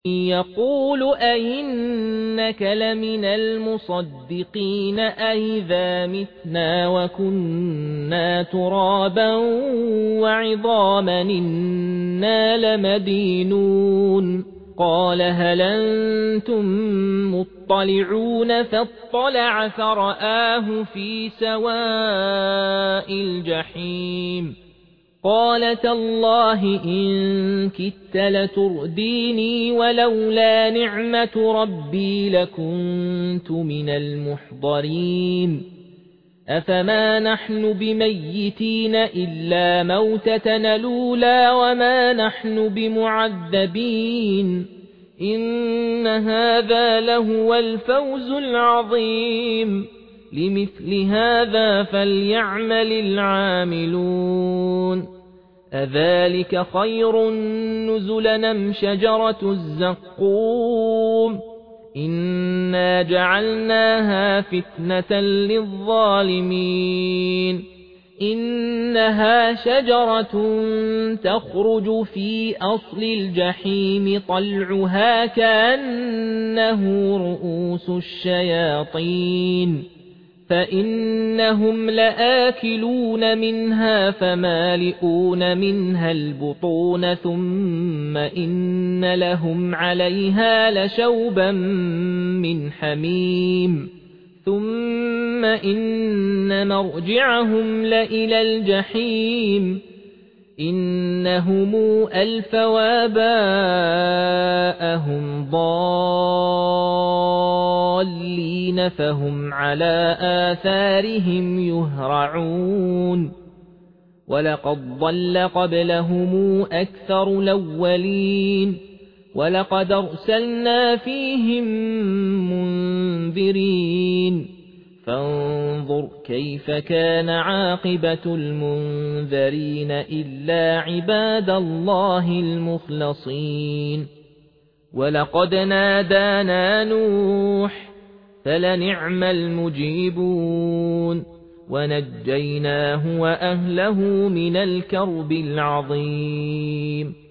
يقول أئنك لمن المصدقين أئذا متنا وكنا ترابا وعظاما إنا لمدينون قال هل أنتم مطلعون فاطلع فرآه في سواء الجحيم قال تالله إن كدت لترديني ولولا نعمة ربي لكنت من المحضرين أفما نحن بميتين إلا موتتنا الأولى وما نحن بمعذبين إن هذا لهو الفوز العظيم لمثل هذا فليعمل العاملون أذلك خير نزلا أم شجرة الزقوم إنا جعلناها فتنة للظالمين إنها شجرة تخرج في أصل الجحيم طلعها كأنه رؤوس الشياطين فإنهم لآكلون منها فمالئون منها البطون ثم إن لهم عليها لشوبا من حميم ثم إن مرجعهم لإلى الجحيم إنهم ألفوا آباءهم ضالين فهم على آثارهم يهرعون ولقد ضل قبلهم أكثر الأولين ولقد أرسلنا فيهم منذرين فانظر كيف كان عاقبة المنذرين إلا عباد الله المخلصين ولقد نادانا نوح فلنعم المجيبون ونجيناه وأهله من الكرب العظيم